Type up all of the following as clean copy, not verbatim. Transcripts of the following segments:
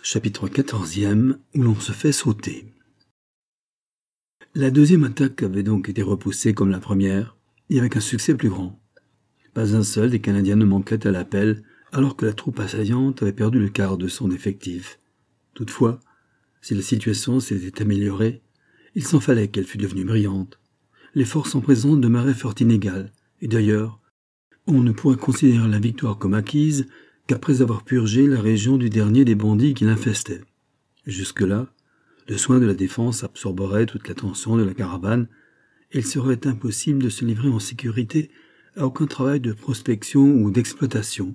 Chapitre 14e, où l'on se fait sauter. La deuxième attaque avait donc été repoussée comme la première, et avec un succès plus grand. Pas un seul des Canadiens ne manquait à l'appel, alors que la troupe assaillante avait perdu le quart de son effectif. Toutefois, si la situation s'était améliorée, il s'en fallait qu'elle fût devenue brillante. Les forces en présence demeuraient fort inégales, et d'ailleurs, on ne pourrait considérer la victoire comme acquise qu'après avoir purgé la région du dernier des bandits qui l'infestaient. Jusque-là, le soin de la défense absorberait toute l'attention de la caravane, et il serait impossible de se livrer en sécurité à aucun travail de prospection ou d'exploitation.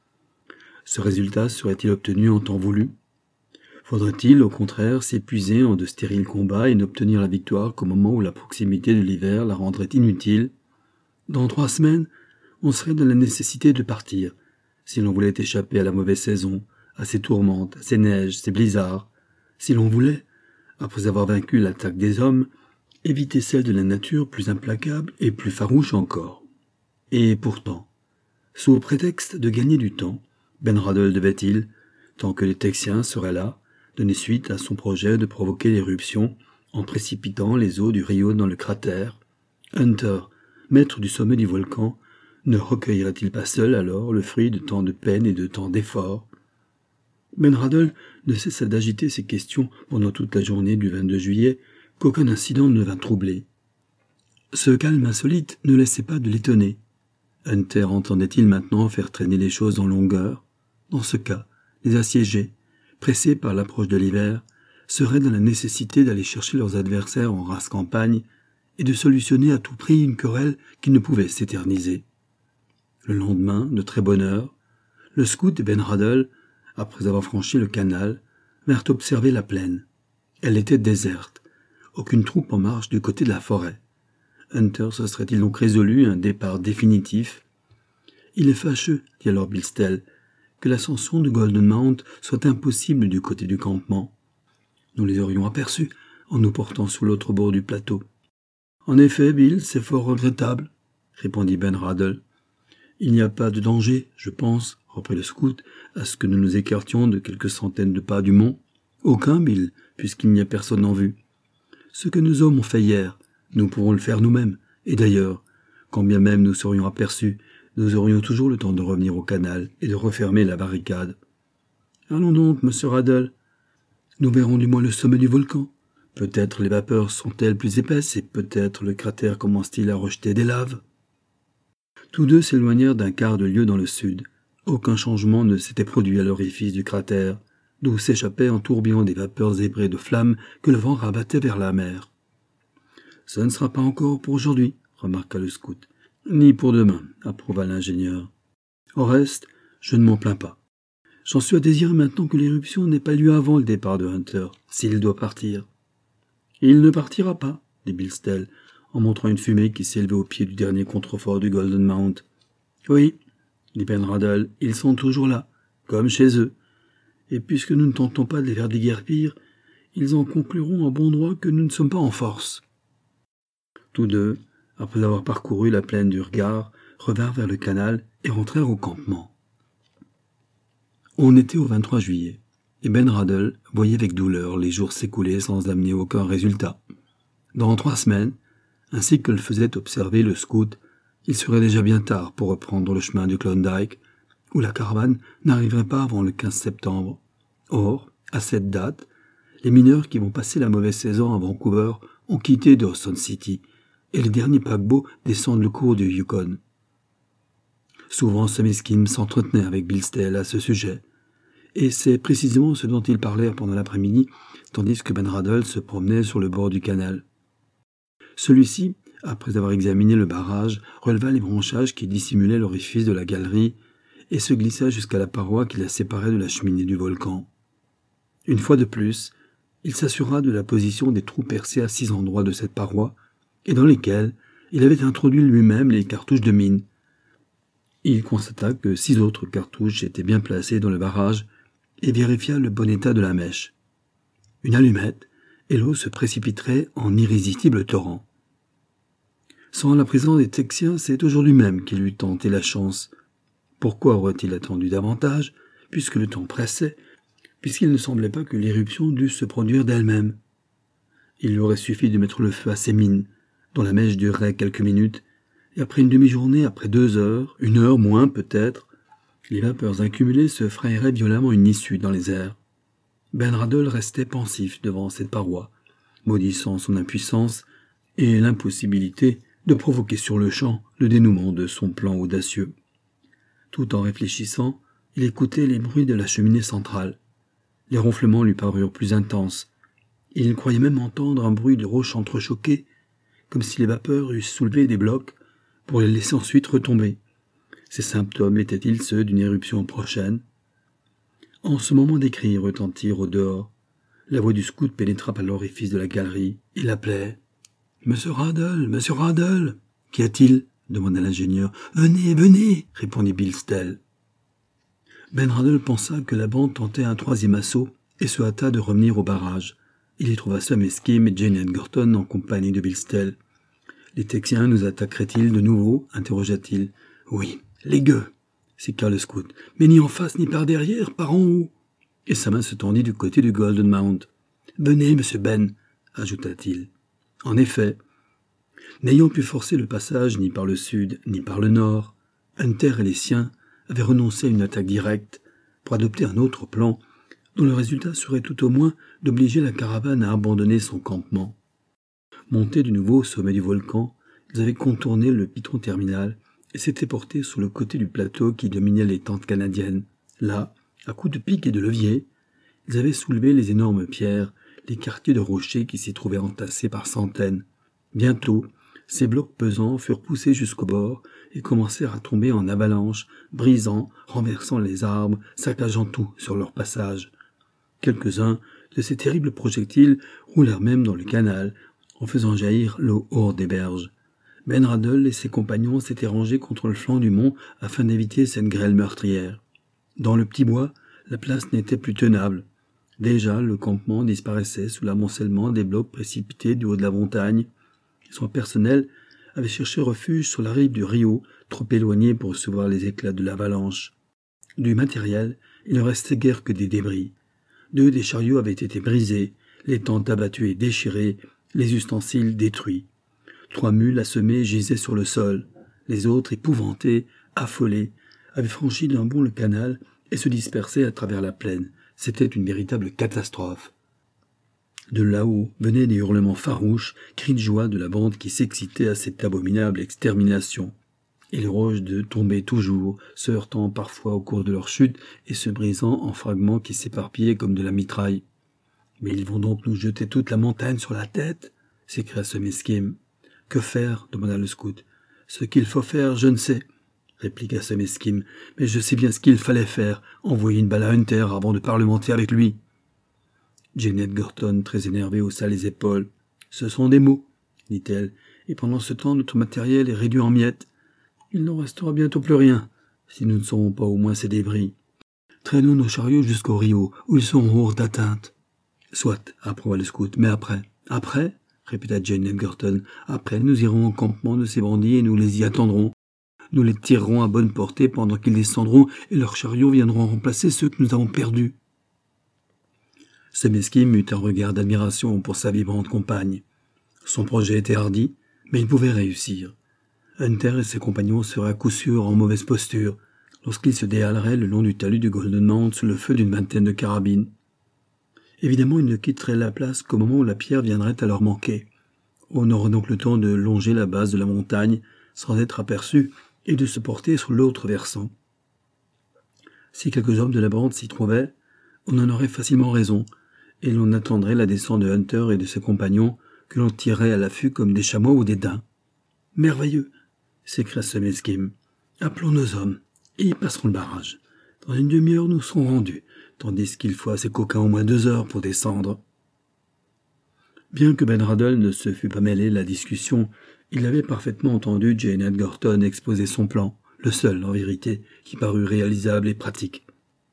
Ce résultat serait-il obtenu en temps voulu? Faudrait-il, au contraire, s'épuiser en de stériles combats et n'obtenir la victoire qu'au moment où la proximité de l'hiver la rendrait inutile? Dans 3 semaines, on serait dans la nécessité de partir, si l'on voulait échapper à la mauvaise saison, à ses tourmentes, à ses neiges, ses blizzards, si l'on voulait, après avoir vaincu l'attaque des hommes, éviter celle de la nature plus implacable et plus farouche encore. Et pourtant, sous prétexte de gagner du temps, Ben Radl devait-il, tant que les Texiens seraient là, donner suite à son projet de provoquer l'éruption en précipitant les eaux du Rio dans le cratère. Hunter, maître du sommet du volcan, ne recueillerait-il pas seul alors le fruit de tant de peine et de tant d'efforts? Ben Radl ne cessa d'agiter ces questions pendant toute la journée du 22 juillet qu'aucun incident ne vint troubler. Ce calme insolite ne laissait pas de l'étonner. Hunter entendait-il maintenant faire traîner les choses en longueur? Dans ce cas, les assiégés, pressés par l'approche de l'hiver, seraient dans la nécessité d'aller chercher leurs adversaires en rase campagne et de solutionner à tout prix une querelle qui ne pouvait s'éterniser. Le lendemain, de très bonne heure, le scout et Ben Radl, après avoir franchi le canal, vinrent observer la plaine. Elle était déserte, aucune troupe en marche du côté de la forêt. Hunter se serait-il donc résolu à un départ définitif? Il est fâcheux, dit alors Bilstel, que l'ascension de Golden Mount soit impossible du côté du campement. Nous les aurions aperçus en nous portant sous l'autre bord du plateau. En effet, Bill, c'est fort regrettable, répondit Ben Radl. Il n'y a pas de danger, je pense, reprit le scout, à ce que nous nous écartions de quelques centaines de pas du mont. Aucun, Bill, puisqu'il n'y a personne en vue. Ce que nos hommes ont fait hier, nous pourrons le faire nous-mêmes. Et d'ailleurs, quand bien même nous serions aperçus, nous aurions toujours le temps de revenir au canal et de refermer la barricade. Allons donc, monsieur Radl. Nous verrons du moins le sommet du volcan. Peut-être les vapeurs sont-elles plus épaisses et peut-être le cratère commence-t-il à rejeter des laves. Tous deux s'éloignèrent d'un quart de lieue dans le sud. Aucun changement ne s'était produit à l'orifice du cratère, d'où s'échappaient en tourbillon des vapeurs zébrées de flammes que le vent rabattait vers la mer. « Ce ne sera pas encore pour aujourd'hui, » remarqua le scout. « Ni pour demain, » approuva l'ingénieur. « Au reste, je ne m'en plains pas. J'en suis à désirer maintenant que l'éruption n'ait pas lieu avant le départ de Hunter, s'il doit partir. »« Il ne partira pas, » dit Bilstel, en montrant une fumée qui s'élevait au pied du dernier contrefort du Golden Mount. « Oui, » dit Ben Radl, « ils sont toujours là, comme chez eux. Et puisque nous ne tentons pas de les faire déguerpir, ils en concluront en bon droit que nous ne sommes pas en force. » Tous deux, après avoir parcouru la plaine du Regard, revinrent vers le canal et rentrèrent au campement. On était au 23 juillet, et Ben Radl voyait avec douleur les jours s'écouler sans amener aucun résultat. Dans 3 semaines, ainsi que le faisait observer le scout, il serait déjà bien tard pour reprendre le chemin du Klondike, où la caravane n'arriverait pas avant le 15 septembre. Or, à cette date, les mineurs qui vont passer la mauvaise saison à Vancouver ont quitté Dawson City, et les derniers paquebots descendent le cours du Yukon. Souvent, Sumiskin s'entretenait avec Bilstel à ce sujet, et c'est précisément ce dont ils parlèrent pendant l'après-midi, tandis que Ben Radl se promenait sur le bord du canal. Celui-ci, après avoir examiné le barrage, releva les branchages qui dissimulaient l'orifice de la galerie et se glissa jusqu'à la paroi qui la séparait de la cheminée du volcan. Une fois de plus, il s'assura de la position des trous percés à 6 endroits de cette paroi, et dans lesquels il avait introduit lui-même les cartouches de mine. Il constata que 6 autres cartouches étaient bien placées dans le barrage et vérifia le bon état de la mèche. Une allumette, et l'eau se précipiterait en irrésistible torrent. Sans la présence des Texiens, c'est aujourd'hui même qu'il eût tenté la chance. Pourquoi aurait-il attendu davantage, puisque le temps pressait, puisqu'il ne semblait pas que l'éruption dût se produire d'elle-même. Il lui aurait suffi de mettre le feu à ces mines, dont la mèche durerait quelques minutes, et après une demi-journée, après 2 heures, 1 heure moins peut-être, les vapeurs accumulées se frayeraient violemment une issue dans les airs. Ben Radl restait pensif devant cette paroi, maudissant son impuissance et l'impossibilité de provoquer sur le champ le dénouement de son plan audacieux. Tout en réfléchissant, il écoutait les bruits de la cheminée centrale. Les ronflements lui parurent plus intenses. Il croyait même entendre un bruit de roches entrechoquées, comme si les vapeurs eussent soulevé des blocs pour les laisser ensuite retomber. Ces symptômes étaient-ils ceux d'une éruption prochaine? En ce moment des cris retentirent au dehors. La voix du scout pénétra par l'orifice de la galerie. Il appelait. « Monsieur Radl, monsieur Radl !»« Qu'y a-t-il » demanda l'ingénieur. « Venez, venez !» répondit Bilstel. Ben Radl pensa que la bande tentait un 3e assaut et se hâta de revenir au barrage. Il y trouva Sam Eskim et Jane Edgerton en compagnie de Bilstel. « Les Texiens nous attaqueraient-ils de nouveau » interrogea-t-il. « Oui, les gueux !» s'écria le scout. « Mais ni en face ni par derrière, par en haut !» Et sa main se tendit du côté du Golden Mount. « Venez, monsieur Ben !» ajouta-t-il. En effet, n'ayant pu forcer le passage ni par le sud ni par le nord, Hunter et les siens avaient renoncé à une attaque directe pour adopter un autre plan dont le résultat serait tout au moins d'obliger la caravane à abandonner son campement. Montés de nouveau au sommet du volcan, ils avaient contourné le piton terminal et s'étaient portés sur le côté du plateau qui dominait les tentes canadiennes. Là, à coups de pic et de levier, ils avaient soulevé les énormes pierres, les quartiers de rochers qui s'y trouvaient entassés par centaines. Bientôt, ces blocs pesants furent poussés jusqu'au bord et commencèrent à tomber en avalanche, brisant, renversant les arbres, saccageant tout sur leur passage. Quelques-uns de ces terribles projectiles roulèrent même dans le canal, en faisant jaillir l'eau hors des berges. Ben Radl et ses compagnons s'étaient rangés contre le flanc du mont afin d'éviter cette grêle meurtrière. Dans le petit bois, la place n'était plus tenable. Déjà, le campement disparaissait sous l'amoncellement des blocs précipités du haut de la montagne. Son personnel avait cherché refuge sur la rive du Rio, trop éloigné pour recevoir les éclats de l'avalanche. Du matériel, il ne restait guère que des débris. 2 des chariots avaient été brisés, les tentes abattues et déchirées, les ustensiles détruits. 3 mules assommées gisaient sur le sol. Les autres, épouvantées, affolées, avaient franchi d'un bond le canal et se dispersaient à travers la plaine. C'était une véritable catastrophe. De là-haut venaient des hurlements farouches, cris de joie de la bande qui s'excitait à cette abominable extermination. Et les roches tombaient toujours, se heurtant parfois au cours de leur chute et se brisant en fragments qui s'éparpillaient comme de la mitraille. « Mais ils vont donc nous jeter toute la montagne sur la tête ?» s'écria Sam Eskim. « Que faire ?» demanda le scout. « Ce qu'il faut faire, je ne sais, » répliqua Sam Eskim, « mais je sais bien ce qu'il fallait faire, envoyer une balle à Hunter avant de parlementer avec lui. » Jane Edgerton, très énervée, haussa les épaules. « Ce sont des mots, » dit-elle, « et pendant ce temps notre matériel est réduit en miettes. Il n'en restera bientôt plus rien, si nous ne sauvons pas au moins ces débris. Traînons nos chariots jusqu'au Rio, où ils seront hors d'atteinte. »« Soit, » approuva le scout, « mais après ?»« Après ?» répéta Jane Edgerton. « Après, nous irons au campement de ces bandits et nous les y attendrons. Nous les tirerons à bonne portée pendant qu'ils descendront et leurs chariots viendront remplacer ceux que nous avons perdus. » Sam Eskim eut un regard d'admiration pour sa vibrante compagne. Son projet était hardi, mais il pouvait réussir. Hunter et ses compagnons seraient à coup sûr en mauvaise posture lorsqu'ils se déhaleraient le long du talus du Golden Mount sous le feu d'une 20aine de carabines. Évidemment, ils ne quitteraient la place qu'au moment où la pierre viendrait à leur manquer. On aurait donc le temps de longer la base de la montagne sans être aperçus et de se porter sur l'autre versant. Si quelques hommes de la bande s'y trouvaient, on en aurait facilement raison, et l'on attendrait la descente de Hunter et de ses compagnons que l'on tirerait à l'affût comme des chameaux ou des daims. « Merveilleux !» s'écria Sam Eskim. « Appelons nos hommes, et ils passeront le barrage. Dans une demi-heure, nous serons rendus, tandis qu'il faut à ces coquins au moins 2 heures pour descendre. » Bien que Ben Radl ne se fût pas mêlé à la discussion, il avait parfaitement entendu Jane Edgerton exposer son plan, le seul, en vérité, qui parut réalisable et pratique.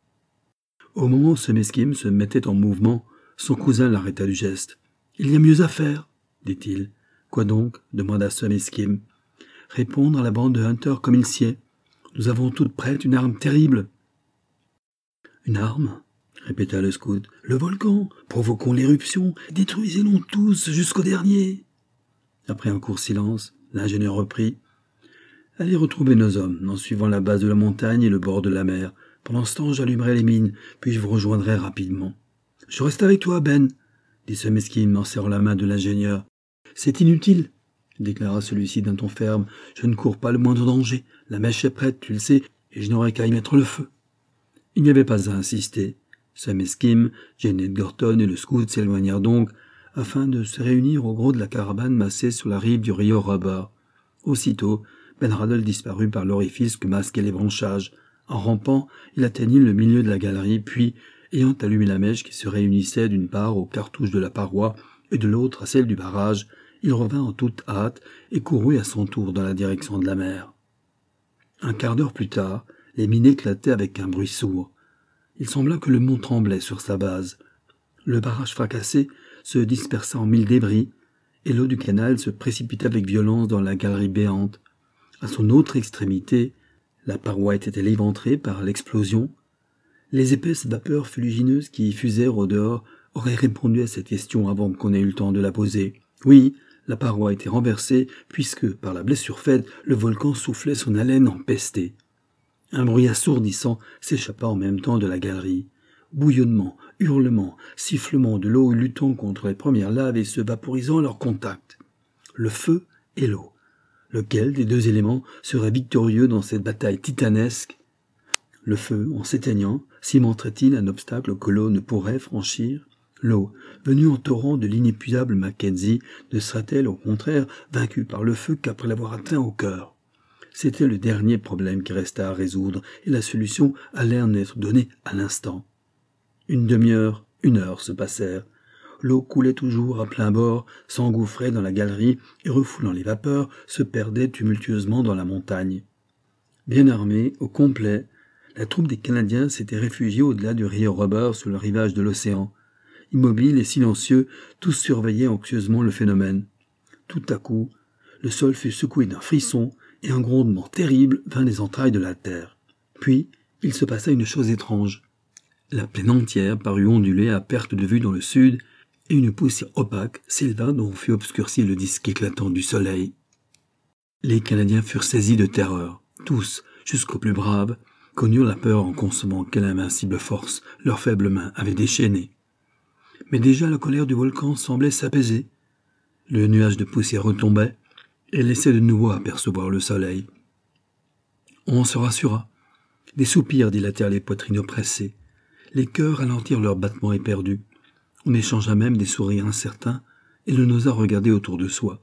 Au moment où Sam Eskim se mettait en mouvement, son cousin l'arrêta du geste. « Il y a mieux à faire, » dit-il. « Quoi donc ?» demanda Sam Eskim. « Répondre à la bande de Hunter comme il sied. Nous avons toutes prêtes une arme terrible. »« Une arme ? répéta le scout. Le volcan, provoquons l'éruption, détruisez-les tous jusqu'au dernier. Après un court silence, l'ingénieur reprit. Allez retrouver nos hommes, en suivant la base de la montagne et le bord de la mer. Pendant ce temps, j'allumerai les mines, puis je vous rejoindrai rapidement. Je reste avec toi, Ben, dit ce mesquine en serrant la main de l'ingénieur. C'est inutile, déclara celui-ci d'un ton ferme. Je ne cours pas le moindre danger. La mèche est prête, tu le sais, et je n'aurai qu'à y mettre le feu. Il n'y avait pas à insister. Sam Esquim, Janet Gorton et le scout s'éloignèrent donc, afin de se réunir au gros de la caravane massée sur la rive du Rio Rubber. Aussitôt, Ben Radel disparut par l'orifice que masquaient les branchages. En rampant, il atteignit le milieu de la galerie, puis, ayant allumé la mèche qui se réunissait d'une part aux cartouches de la paroi et de l'autre à celle du barrage, il revint en toute hâte et courut à son tour dans la direction de la mer. Un quart d'heure plus tard, les mines éclataient avec un bruit sourd. Il sembla que le mont tremblait sur sa base. Le barrage fracassé se dispersa en mille débris, et l'eau du canal se précipita avec violence dans la galerie béante. À son autre extrémité, la paroi était-elle éventrée par l'explosion? Les épaisses vapeurs fuligineuses qui fusèrent au dehors auraient répondu à cette question avant qu'on ait eu le temps de la poser. Oui, la paroi était renversée, puisque, par la blessure faite, le volcan soufflait son haleine empestée. Un bruit assourdissant s'échappa en même temps de la galerie. Bouillonnement, hurlements, sifflements de l'eau luttant contre les premières laves et se vaporisant à leur contact. Le feu et l'eau. Lequel des deux éléments serait victorieux dans cette bataille titanesque? Le feu, en s'éteignant, cimenterait-il un obstacle que l'eau ne pourrait franchir? L'eau, venue en torrent de l'inépuisable Mackenzie, ne serait-elle au contraire vaincue par le feu qu'après l'avoir atteint au cœur? C'était le dernier problème qui restait à résoudre, et la solution allait en être donnée à l'instant. Une demi-heure, une heure se passèrent. L'eau coulait toujours à plein bord, s'engouffrait dans la galerie et, refoulant les vapeurs, se perdait tumultueusement dans la montagne. Bien armée, au complet, la troupe des Canadiens s'était réfugiée au-delà du Rio Rubber sur le rivage de l'océan. Immobiles et silencieux, tous surveillaient anxieusement le phénomène. Tout à coup, le sol fut secoué d'un frisson et un grondement terrible vint des entrailles de la terre. Puis, il se passa une chose étrange. La plaine entière parut onduler à perte de vue dans le sud, et une poussière opaque s'éleva dont fut obscurci le disque éclatant du soleil. Les Canadiens furent saisis de terreur. Tous, jusqu'aux plus braves, connurent la peur en concevant quelle invincible force leurs faibles mains avaient déchaînée. Mais déjà la colère du volcan semblait s'apaiser. Le nuage de poussière retombait et laissait de nouveau apercevoir le soleil. On se rassura. Des soupirs dilatèrent les poitrines oppressées. Les cœurs ralentirent leurs battements éperdus. On échangea même des sourires incertains et l'on osa regarder autour de soi.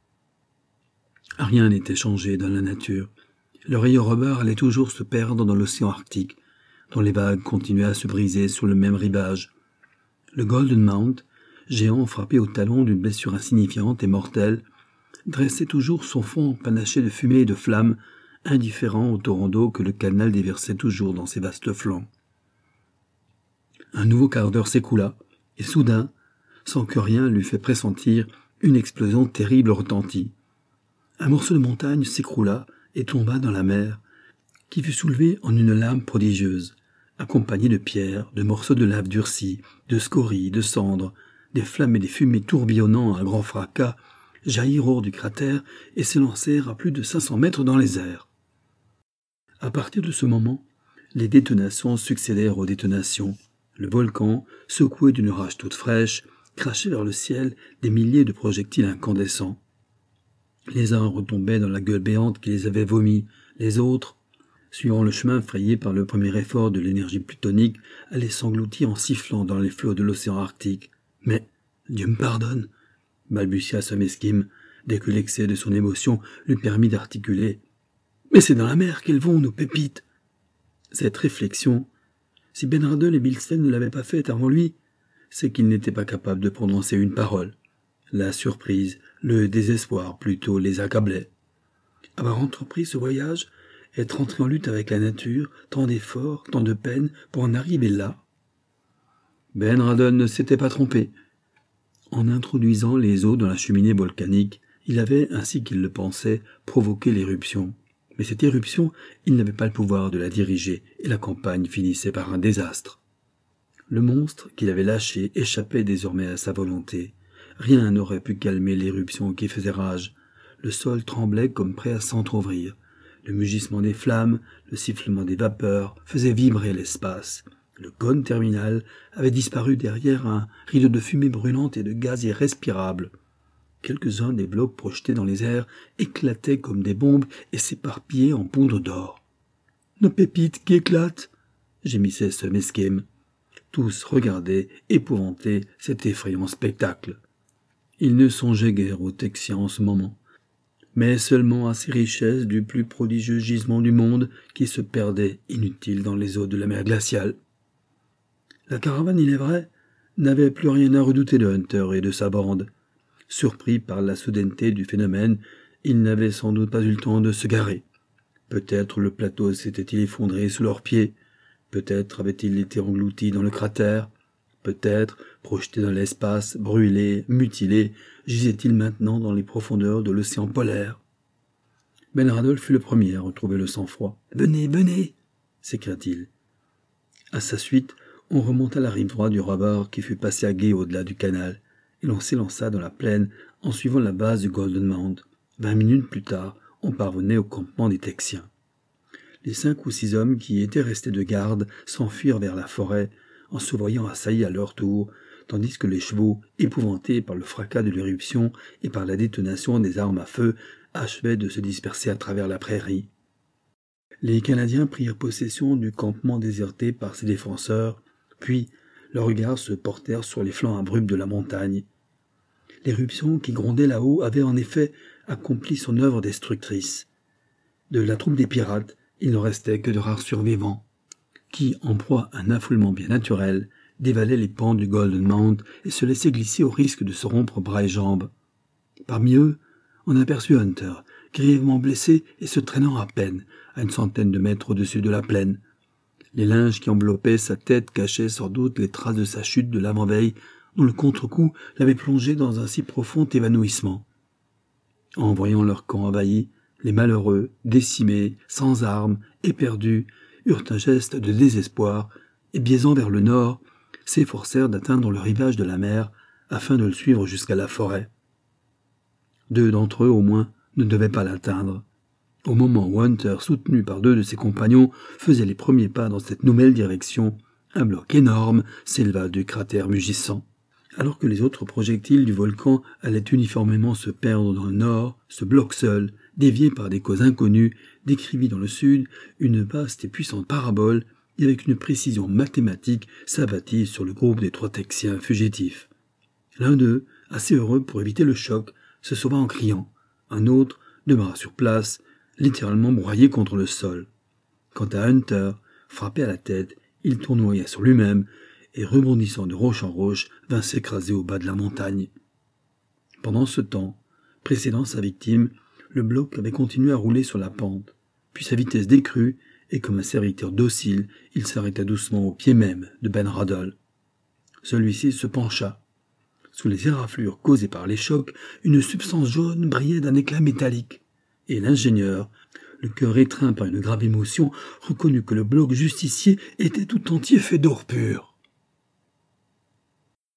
Rien n'était changé dans la nature. Le Rio Rubber allait toujours se perdre dans l'océan Arctique, dont les vagues continuaient à se briser sur le même rivage. Le Golden Mount, géant frappé au talon d'une blessure insignifiante et mortelle, dressait toujours son front panaché de fumée et de flammes, indifférent au torrent d'eau que le canal déversait toujours dans ses vastes flancs. Un nouveau quart d'heure s'écoula, et soudain, sans que rien l'eût fait pressentir, une explosion terrible retentit. Un morceau de montagne s'écroula et tomba dans la mer, qui fut soulevée en une lame prodigieuse, accompagnée de pierres, de morceaux de lave durcie, de scories, de cendres, des flammes et des fumées tourbillonnant à un grand fracas, jaillirent hors du cratère et s'élancèrent à plus de 500 mètres dans les airs. À partir de ce moment, les détonations succédèrent aux détonations. Le volcan, secoué d'une rage toute fraîche, crachait vers le ciel des milliers de projectiles incandescents. Les uns retombaient dans la gueule béante qui les avait vomis, les autres, suivant le chemin frayé par le premier effort de l'énergie plutonique, allaient s'engloutir en sifflant dans les flots de l'océan Arctique. Mais, Dieu me pardonne, balbutia Sam Esquim, dès que l'excès de son émotion lui permit d'articuler. Mais c'est dans la mer qu'elles vont, nos pépites. Cette réflexion, si Ben Radel et Bilstein ne l'avaient pas faite avant lui, c'est qu'il n'était pas capable de prononcer une parole. La surprise, le désespoir plutôt les accablaient. Avoir entrepris ce voyage, être entré en lutte avec la nature, tant d'efforts, tant de peines pour en arriver là. Ben Radel ne s'était pas trompé. En introduisant les eaux dans la cheminée volcanique, il avait, ainsi qu'il le pensait, provoqué l'éruption. Mais cette éruption, il n'avait pas le pouvoir de la diriger, et la campagne finissait par un désastre. Le monstre qu'il avait lâché échappait désormais à sa volonté. Rien n'aurait pu calmer l'éruption qui faisait rage. Le sol tremblait comme prêt à s'entr'ouvrir. Le mugissement des flammes, le sifflement des vapeurs faisaient vibrer l'espace. Le cône terminal avait disparu derrière un rideau de fumée brûlante et de gaz irrespirable. Quelques-uns des blocs projetés dans les airs éclataient comme des bombes et s'éparpillaient en poudre d'or. « Nos pépites qui éclatent !» gémissait ce mesquem. Tous regardaient, épouvantés, cet effrayant spectacle. Ils ne songeaient guère aux Texians en ce moment, mais seulement à ces richesses du plus prodigieux gisement du monde qui se perdaient inutiles dans les eaux de la mer glaciale. La caravane, il est vrai, n'avait plus rien à redouter de Hunter et de sa bande. Surpris par la soudaineté du phénomène, ils n'avaient sans doute pas eu le temps de se garer. Peut-être le plateau s'était-il effondré sous leurs pieds, peut-être avait-il été englouti dans le cratère, peut-être, projeté dans l'espace, brûlé, mutilé, gisait-il maintenant dans les profondeurs de l'océan polaire. Ben Radolf fut le premier à retrouver le sang-froid. « Venez, venez !» s'écria-t-il. À sa suite, on remonta la rive droite du ravin qui fut passé à gué au-delà du canal, et l'on s'élança dans la plaine en suivant la base du Golden Mount. 20 minutes plus tard, on parvenait au campement des Texiens. Les 5 ou 6 hommes qui étaient restés de garde s'enfuirent vers la forêt, en se voyant assaillis à leur tour, tandis que les chevaux, épouvantés par le fracas de l'éruption et par la détonation des armes à feu, achevaient de se disperser à travers la prairie. Les Canadiens prirent possession du campement déserté par ses défenseurs, puis leurs regards se portèrent sur les flancs abrupts de la montagne. L'éruption qui grondait là-haut avait en effet accompli son œuvre destructrice. De la troupe des pirates, il ne restait que de rares survivants, qui, en proie à un affoulement bien naturel, dévalaient les pentes du Golden Mount et se laissaient glisser au risque de se rompre bras et jambes. Parmi eux, on aperçut Hunter, grièvement blessé et se traînant à peine, à une centaine de mètres au-dessus de la plaine. Les linges qui enveloppaient sa tête cachaient sans doute les traces de sa chute de l'avant-veille, dont le contre-coup l'avait plongé dans un si profond évanouissement. En voyant leur camp envahi, les malheureux, décimés, sans armes, éperdus, eurent un geste de désespoir et, biaisant vers le nord, s'efforcèrent d'atteindre le rivage de la mer afin de le suivre jusqu'à la forêt. 2 d'entre eux, au moins, ne devaient pas l'atteindre. Au moment où Hunter, soutenu par 2 de ses compagnons, faisait les premiers pas dans cette nouvelle direction, un bloc énorme s'éleva du cratère mugissant. Alors que les autres projectiles du volcan allaient uniformément se perdre dans le nord, ce bloc seul, dévié par des causes inconnues, décrivit dans le sud une vaste et puissante parabole et avec une précision mathématique s'abattit sur le groupe des 3 Texiens fugitifs. L'un d'eux, assez heureux pour éviter le choc, se sauva en criant. Un autre demeura sur place, littéralement broyé contre le sol. Quant à Hunter, frappé à la tête, il tournoya sur lui-même et, rebondissant de roche en roche, vint s'écraser au bas de la montagne. Pendant ce temps, précédant sa victime, le bloc avait continué à rouler sur la pente, puis sa vitesse décrut, et comme un serviteur docile, il s'arrêta doucement au pied même de Ben Radolf. Celui-ci se pencha. Sous les éraflures causées par les chocs, une substance jaune brillait d'un éclat métallique, et l'ingénieur, le cœur étreint par une grave émotion, reconnut que le bloc justicier était tout entier fait d'or pur.